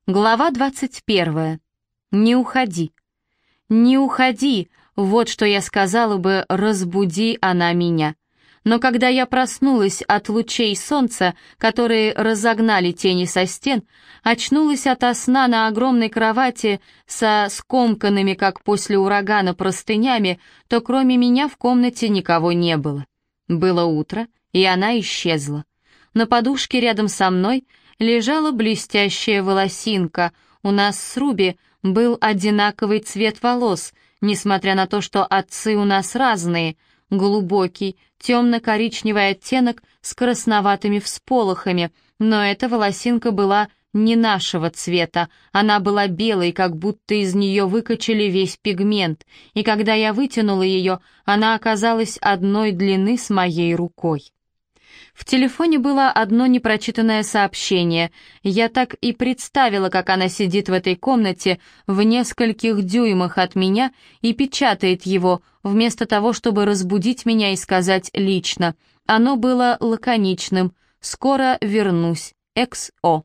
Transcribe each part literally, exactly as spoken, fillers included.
Глава двадцать первая. Не уходи. Не уходи, вот что я сказала бы, разбуди она меня. Но когда я проснулась от лучей солнца, которые разогнали тени со стен, очнулась ото сна на огромной кровати со скомканными, как после урагана, простынями, то кроме меня в комнате никого не было. Было утро, и она исчезла. На подушке рядом со мной лежала блестящая волосинка. У нас с Руби был одинаковый цвет волос, несмотря на то, что отцы у нас разные. Глубокий, темно-коричневый оттенок с красноватыми всполохами, но эта волосинка была не нашего цвета, она была белой, как будто из нее выкачали весь пигмент, и когда я вытянула ее, она оказалась одной длины с моей рукой. В телефоне было одно непрочитанное сообщение. Я так и представила, как она сидит в этой комнате в нескольких дюймах от меня и печатает его, вместо того, чтобы разбудить меня и сказать лично. Оно было лаконичным: «Скоро вернусь. Экс О».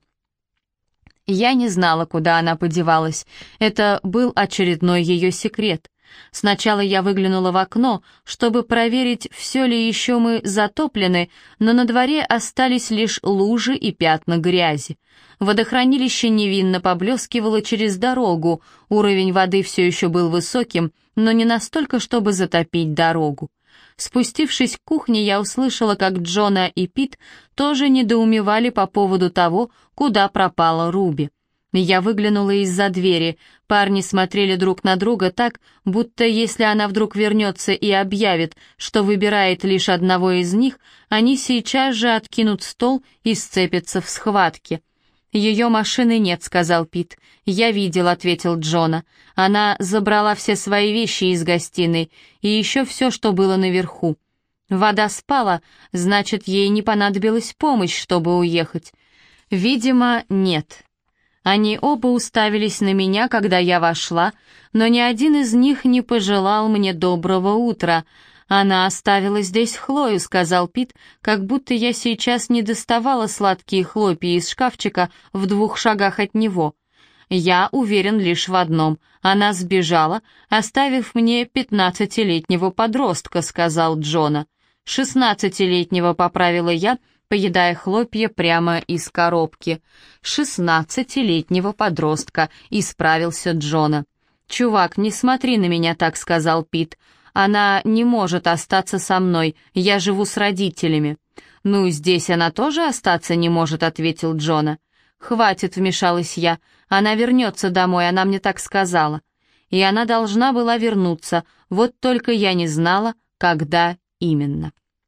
Я не знала, куда она подевалась. Это был очередной ее секрет. Сначала я выглянула в окно, чтобы проверить, все ли еще мы затоплены, но на дворе остались лишь лужи и пятна грязи. Водохранилище невинно поблескивало через дорогу, уровень воды все еще был высоким, но не настолько, чтобы затопить дорогу. Спустившись к кухне, я услышала, как Джона и Пит тоже недоумевали по поводу того, куда пропала Руби. Я выглянула из-за двери. Парни смотрели друг на друга так, будто если она вдруг вернется и объявит, что выбирает лишь одного из них, они сейчас же откинут стол и сцепятся в схватке. «Ее машины нет», — сказал Пит. «Я видел», — ответил Джона. «Она забрала все свои вещи из гостиной и еще все, что было наверху. Вода спала, значит, ей не понадобилась помощь, чтобы уехать». «Видимо, нет». Они оба уставились на меня, когда я вошла, но ни один из них не пожелал мне доброго утра. «Она оставила здесь Хлою», — сказал Пит, как будто я сейчас не доставала сладкие хлопья из шкафчика в двух шагах от него. «Я уверен лишь в одном. Она сбежала, оставив мне пятнадцатилетнего подростка», — сказал Джона. «Шестнадцатилетнего», — поправила я, поедая хлопья прямо из коробки. «Шестнадцатилетнего подростка», — исправился Джона. «Чувак, не смотри на меня так», — сказал Пит. «Она не может остаться со мной, я живу с родителями». «Ну, здесь она тоже остаться не может», — ответил Джона. «Хватит», — вмешалась я, — «она вернется домой, она мне так сказала». И она должна была вернуться, вот только я не знала, когда именно.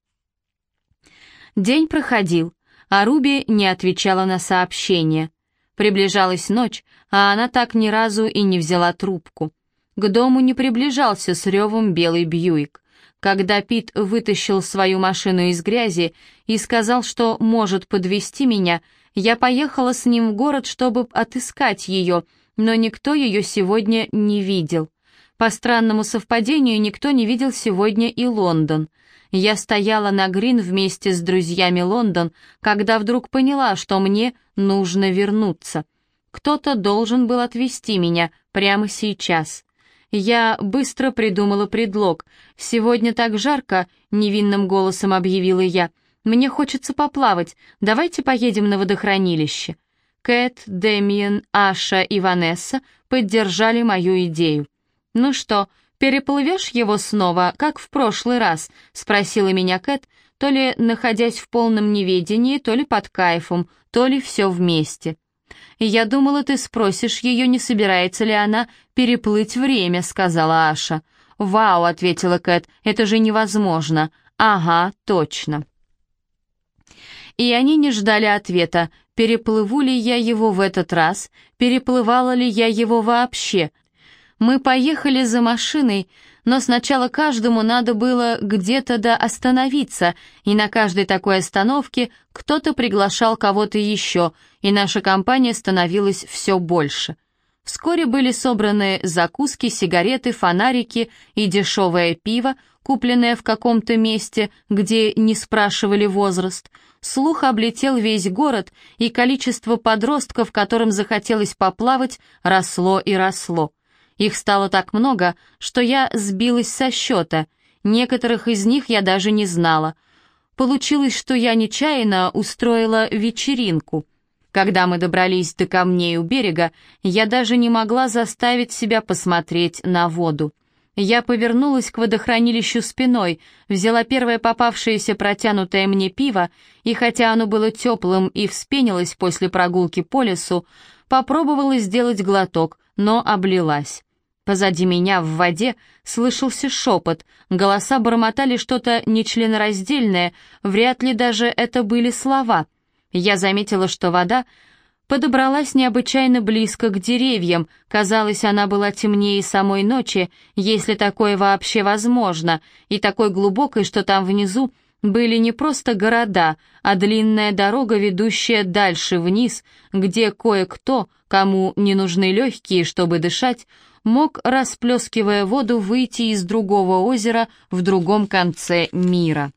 День проходил, а Руби не отвечала на сообщения. Приближалась ночь, а она так ни разу и не взяла трубку. К дому не приближался с ревом белый Бьюик. Когда Пит вытащил свою машину из грязи и сказал, что может подвезти меня, я поехала с ним в город, чтобы отыскать ее, но никто ее сегодня не видел. По странному совпадению, никто не видел сегодня и Лондон. Я стояла на Грин вместе с друзьями Лондон, когда вдруг поняла, что мне нужно вернуться. Кто-то должен был отвезти меня прямо сейчас. Я быстро придумала предлог. «Сегодня так жарко», — невинным голосом объявила я. «Мне хочется поплавать. Давайте поедем на водохранилище». Кэт, Дэмиен, Аша и Ванесса поддержали мою идею. «Ну что, переплывешь его снова, как в прошлый раз?» — спросила меня Кэт, то ли находясь в полном неведении, то ли под кайфом, то ли все вместе. «Я думала, ты спросишь ее, не собирается ли она переплыть время», — сказала Аша. «Вау», — ответила Кэт, — «это же невозможно». «Ага, точно». И они не ждали ответа, переплыву ли я его в этот раз, переплывала ли я его вообще. Мы поехали за машиной, но сначала каждому надо было где-то да остановиться, и на каждой такой остановке кто-то приглашал кого-то еще, и наша компания становилась все больше. Вскоре были собраны закуски, сигареты, фонарики и дешевое пиво, купленное в каком-то месте, где не спрашивали возраст. Слух облетел весь город, и количество подростков, которым захотелось поплавать, росло и росло. Их стало так много, что я сбилась со счета. Некоторых из них я даже не знала. Получилось, что я нечаянно устроила вечеринку. Когда мы добрались до камней у берега, я даже не могла заставить себя посмотреть на воду. Я повернулась к водохранилищу спиной, взяла первое попавшееся протянутое мне пиво, и хотя оно было теплым и вспенилось после прогулки по лесу, попробовала сделать глоток, но облилась. Позади меня в воде слышался шепот, голоса бормотали что-то нечленораздельное, вряд ли даже это были слова. Я заметила, что вода подобралась необычайно близко к деревьям, казалось, она была темнее самой ночи, если такое вообще возможно, и такой глубокой, что там внизу были не просто города, а длинная дорога, ведущая дальше вниз, где кое-кто, кому не нужны легкие, чтобы дышать, мог, расплескивая воду, выйти из другого озера в другом конце мира.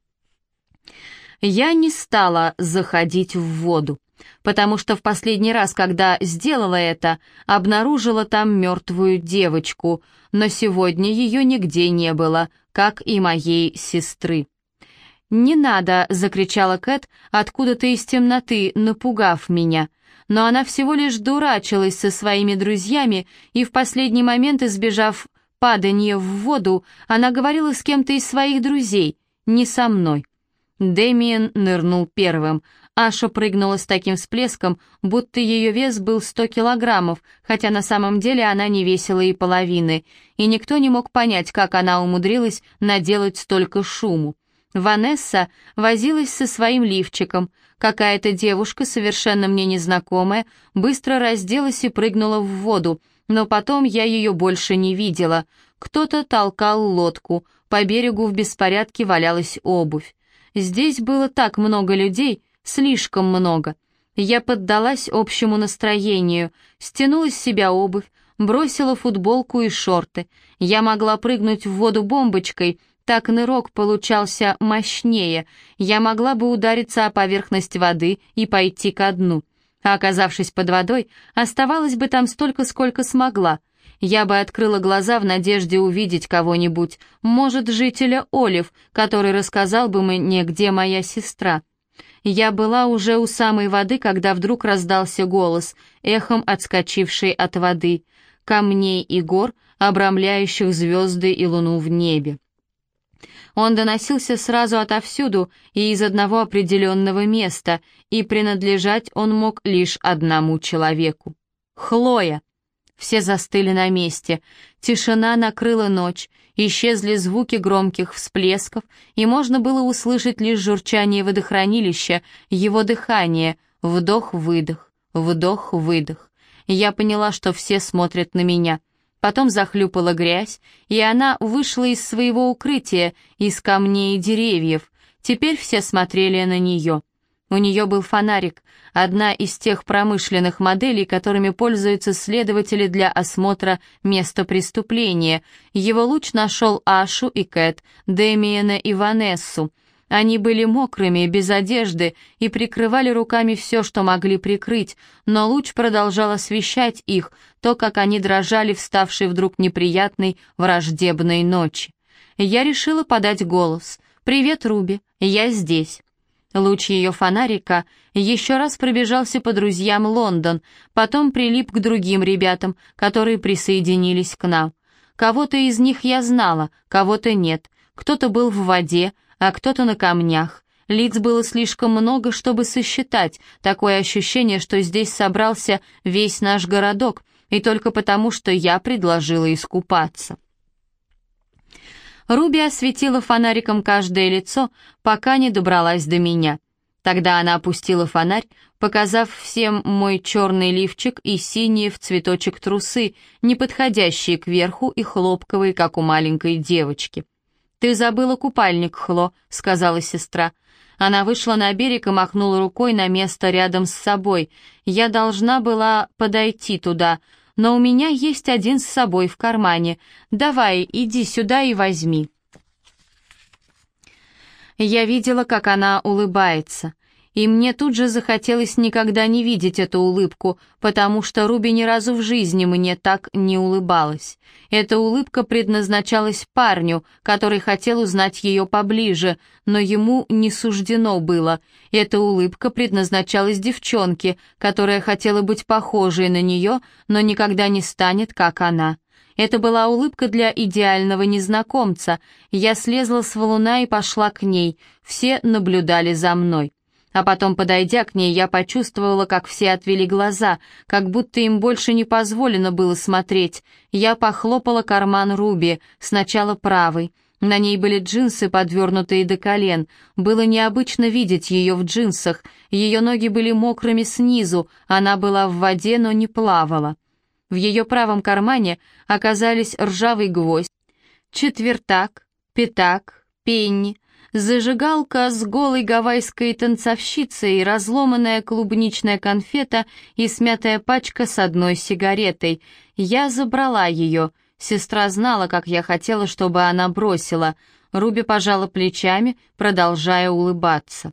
Я не стала заходить в воду, потому что в последний раз, когда сделала это, обнаружила там мертвую девочку, но сегодня ее нигде не было, как и моей сестры. «Не надо!» — закричала Кэт откуда-то из темноты, напугав меня. Но она всего лишь дурачилась со своими друзьями, и в последний момент, избежав падания в воду, она говорила с кем-то из своих друзей, не со мной. Дэмиен нырнул первым. Аша прыгнула с таким всплеском, будто ее вес был сто килограммов, хотя на самом деле она не весила и половины, и никто не мог понять, как она умудрилась наделать столько шуму. Ванесса возилась со своим лифчиком. Какая-то девушка, совершенно мне незнакомая, быстро разделась и прыгнула в воду, но потом я ее больше не видела. Кто-то толкал лодку, по берегу в беспорядке валялась обувь. Здесь было так много людей, слишком много. Я поддалась общему настроению, стянула с себя обувь, бросила футболку и шорты. Я могла прыгнуть в воду бомбочкой, так нырок получался мощнее. Я могла бы удариться о поверхность воды и пойти ко дну. А оказавшись под водой, оставалась бы там столько, сколько смогла. Я бы открыла глаза в надежде увидеть кого-нибудь, может, жителя Олив, который рассказал бы мне, где моя сестра. Я была уже у самой воды, когда вдруг раздался голос, эхом отскочивший от воды, камней и гор, обрамляющих звезды и луну в небе. Он доносился сразу отовсюду и из одного определенного места, и принадлежать он мог лишь одному человеку. Хлоя! Все застыли на месте. Тишина накрыла ночь, исчезли звуки громких всплесков, и можно было услышать лишь журчание водохранилища, его дыхание, вдох-выдох, вдох-выдох. Я поняла, что все смотрят на меня. Потом захлюпала грязь, и она вышла из своего укрытия, из камней и деревьев. Теперь все смотрели на нее. У нее был фонарик, одна из тех промышленных моделей, которыми пользуются следователи для осмотра места преступления. Его луч нашел Ашу и Кэт, Дэмиена и Ванессу. Они были мокрыми, без одежды и прикрывали руками все, что могли прикрыть, но луч продолжал освещать их, то, как они дрожали в ставшей вдруг неприятной враждебной ночи. Я решила подать голос. «Привет, Руби, я здесь». Луч ее фонарика еще раз пробежался по друзьям Лондон, потом прилип к другим ребятам, которые присоединились к нам. Кого-то из них я знала, кого-то нет. Кто-то был в воде, а кто-то на камнях. Лиц было слишком много, чтобы сосчитать. Такое ощущение, что здесь собрался весь наш городок, и только потому, что я предложила искупаться. Руби осветила фонариком каждое лицо, пока не добралась до меня. Тогда она опустила фонарь, показав всем мой черный лифчик и синие в цветочек трусы, не подходящие кверху и хлопковые, как у маленькой девочки. «Ты забыла купальник, Хло», — сказала сестра. Она вышла на берег и махнула рукой на место рядом с собой. Я должна была подойти туда, но у меня есть один с собой в кармане. Давай, иди сюда и возьми». Я видела, как она улыбается. И мне тут же захотелось никогда не видеть эту улыбку, потому что Руби ни разу в жизни мне так не улыбалась. Эта улыбка предназначалась парню, который хотел узнать ее поближе, но ему не суждено было. Эта улыбка предназначалась девчонке, которая хотела быть похожей на нее, но никогда не станет, как она. Это была улыбка для идеального незнакомца. Я слезла с валуна и пошла к ней. Все наблюдали за мной. А потом, подойдя к ней, я почувствовала, как все отвели глаза, как будто им больше не позволено было смотреть. Я похлопала карман Руби, сначала правый. На ней были джинсы, подвернутые до колен. Было необычно видеть ее в джинсах. Ее ноги были мокрыми снизу, она была в воде, но не плавала. В ее правом кармане оказались ржавый гвоздь, четвертак, пятак, пенни, зажигалка с голой гавайской танцовщицей, разломанная клубничная конфета и смятая пачка с одной сигаретой. Я забрала ее. Сестра знала, как я хотела, чтобы она бросила. Руби пожала плечами, продолжая улыбаться.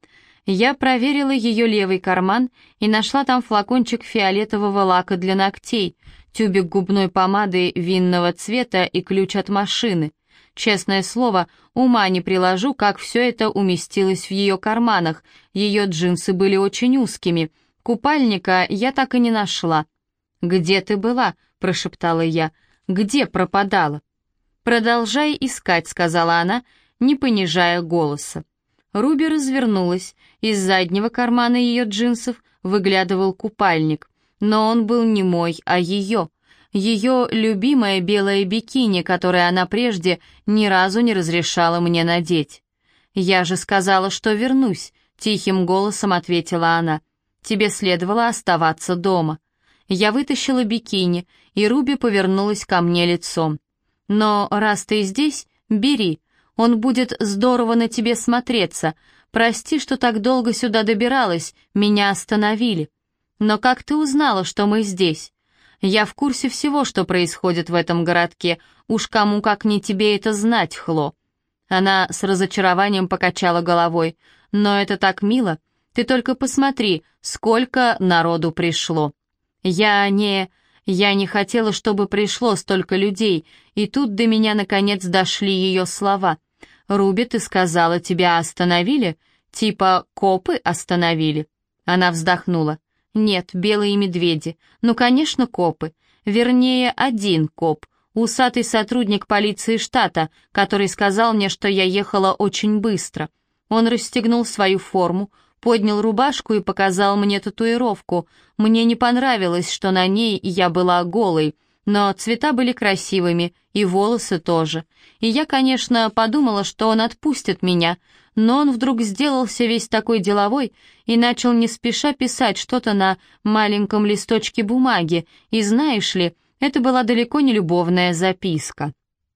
Я проверила ее левый карман и нашла там флакончик фиолетового лака для ногтей, тюбик губной помады винного цвета и ключ от машины. Честное слово, ума не приложу, как все это уместилось в ее карманах. Ее джинсы были очень узкими. Купальника я так и не нашла. «Где ты была?» — прошептала я. «Где пропадала?» «Продолжай искать», — сказала она, не понижая голоса. Руби развернулась. Из заднего кармана ее джинсов выглядывал купальник. Но он был не мой, а ее. Ее любимое белое бикини, которое она прежде ни разу не разрешала мне надеть. «Я же сказала, что вернусь», — тихим голосом ответила она. «Тебе следовало оставаться дома». Я вытащила бикини, и Руби повернулась ко мне лицом. «Но раз ты здесь, бери. Он будет здорово на тебе смотреться. Прости, что так долго сюда добиралась, меня остановили. Но как ты узнала, что мы здесь? Я в курсе всего, что происходит в этом городке. Уж кому как не тебе это знать, Хло». Она с разочарованием покачала головой. «Но это так мило. Ты только посмотри, сколько народу пришло». Я не... Я не хотела, чтобы пришло столько людей, и тут до меня наконец дошли ее слова. «Руби, ты сказала, тебя остановили? Типа копы остановили?» Она вздохнула. «Нет, белые медведи. Ну, конечно, копы. Вернее, один коп, усатый сотрудник полиции штата, который сказал мне, что я ехала очень быстро. Он расстегнул свою форму, поднял рубашку и показал мне татуировку. Мне не понравилось, что на ней я была голой, но цвета были красивыми, и волосы тоже. И я, конечно, подумала, что он отпустит меня, но он вдруг сделался весь такой деловой и начал не спеша писать что-то на маленьком листочке бумаги, и знаешь ли, это была далеко не любовная записка.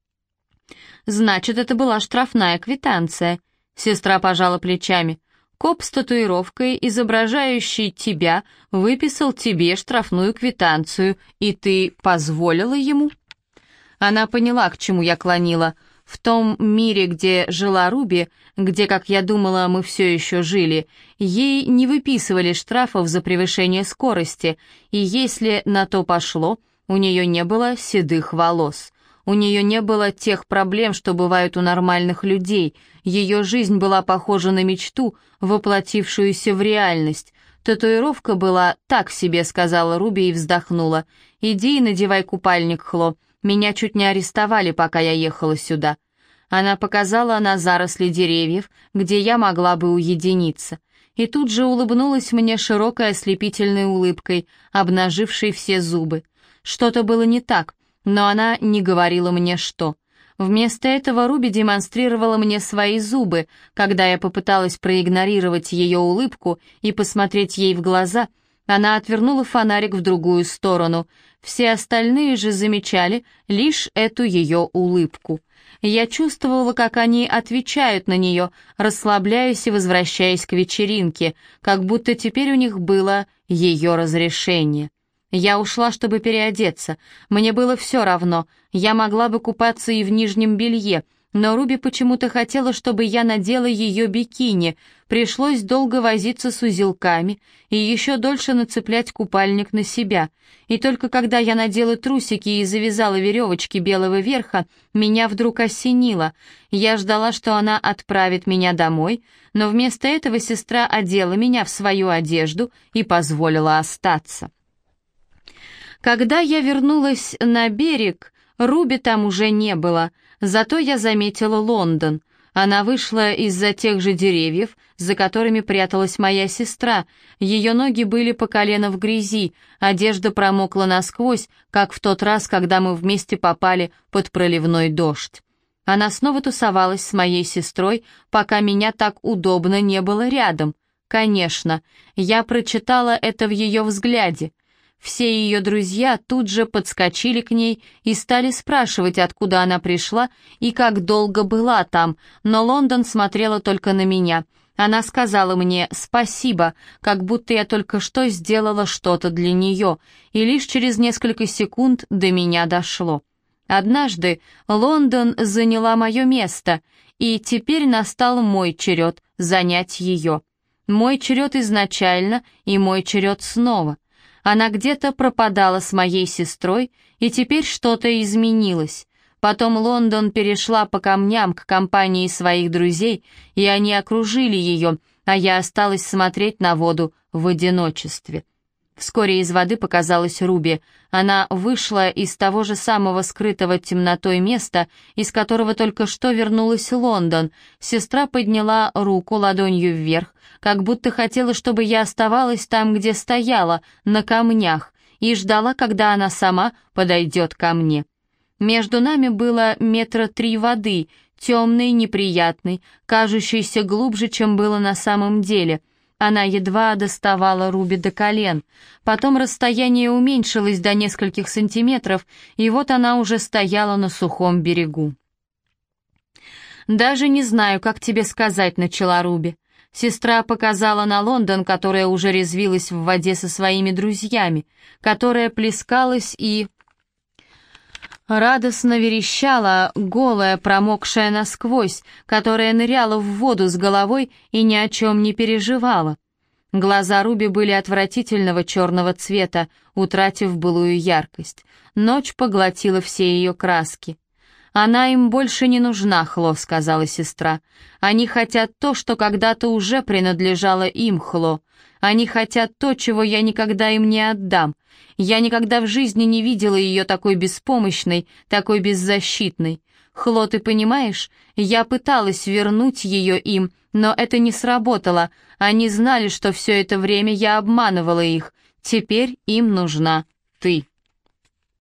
Значит, это была штрафная квитанция. Сестра пожала плечами. Коп с татуировкой, изображающий тебя, выписал тебе штрафную квитанцию, и ты позволила ему? Она поняла, к чему я клонила. В том мире, где жила Руби, где, как я думала, мы все еще жили, ей не выписывали штрафов за превышение скорости, и если на то пошло, у нее не было седых волос. У нее не было тех проблем, что бывают у нормальных людей. Ее жизнь была похожа на мечту, воплотившуюся в реальность. Татуировка была «так себе», — сказала Руби и вздохнула. «Иди и надевай купальник, Хло. Меня чуть не арестовали, пока я ехала сюда». Она показала на заросли деревьев, где я могла бы уединиться. И тут же улыбнулась мне широкой ослепительной улыбкой, обнажившей все зубы. Что-то было не так, но она не говорила мне что. Вместо этого Руби демонстрировала мне свои зубы. Когда я попыталась проигнорировать ее улыбку и посмотреть ей в глаза, она отвернула фонарик в другую сторону. Все остальные же замечали лишь эту ее улыбку. Я чувствовала, как они отвечают на нее, расслабляясь и возвращаясь к вечеринке, как будто теперь у них было ее разрешение. Я ушла, чтобы переодеться. Мне было все равно. Я могла бы купаться и в нижнем белье, но Руби почему-то хотела, чтобы я надела ее бикини. Пришлось долго возиться с узелками и еще дольше нацеплять купальник на себя. И только когда я надела трусики и завязала веревочки белого верха, меня вдруг осенило. Я ждала, что она отправит меня домой, но вместо этого сестра одела меня в свою одежду и позволила остаться. Когда я вернулась на берег, Руби там уже не было, зато я заметила Лондон. Она вышла из-за тех же деревьев, за которыми пряталась моя сестра. Ее ноги были по колено в грязи, одежда промокла насквозь, как в тот раз, когда мы вместе попали под проливной дождь. Она снова тусовалась с моей сестрой, пока меня так удобно не было рядом. Конечно, я прочитала это в ее взгляде. Все ее друзья тут же подскочили к ней и стали спрашивать, откуда она пришла и как долго была там, но Лондон смотрела только на меня. Она сказала мне «спасибо», как будто я только что сделала что-то для нее, и лишь через несколько секунд до меня дошло. Однажды Лондон заняла мое место, и теперь настал мой черед занять ее. Мой черед изначально и мой черед снова. Она где-то пропадала с моей сестрой, и теперь что-то изменилось. Потом Лондон перешла по камням к компании своих друзей, и они окружили ее, а я осталась смотреть на воду в одиночестве. Вскоре из воды показалась Руби. Она вышла из того же самого скрытого темнотой места, из которого только что вернулась Лондон. Сестра подняла руку ладонью вверх, как будто хотела, чтобы я оставалась там, где стояла, на камнях, и ждала, когда она сама подойдет ко мне. Между нами было метра три воды, темной, неприятной, кажущейся глубже, чем было на самом деле. Она едва доставала Руби до колен. Потом расстояние уменьшилось до нескольких сантиметров, и вот она уже стояла на сухом берегу. «Даже не знаю, как тебе сказать», — начала Руби. Сестра показала на Лондон, которая уже резвилась в воде со своими друзьями, которая плескалась и радостно верещала, голая, промокшая насквозь, которая ныряла в воду с головой и ни о чем не переживала. Глаза Руби были отвратительного черного цвета, утратив былую яркость. Ночь поглотила все ее краски. «Она им больше не нужна, Хло», — сказала сестра. «Они хотят то, что когда-то уже принадлежало им, Хло. Они хотят то, чего я никогда им не отдам. Я никогда в жизни не видела ее такой беспомощной, такой беззащитной. Хло, ты понимаешь, я пыталась вернуть ее им, но это не сработало. Они знали, что все это время я обманывала их. Теперь им нужна ты».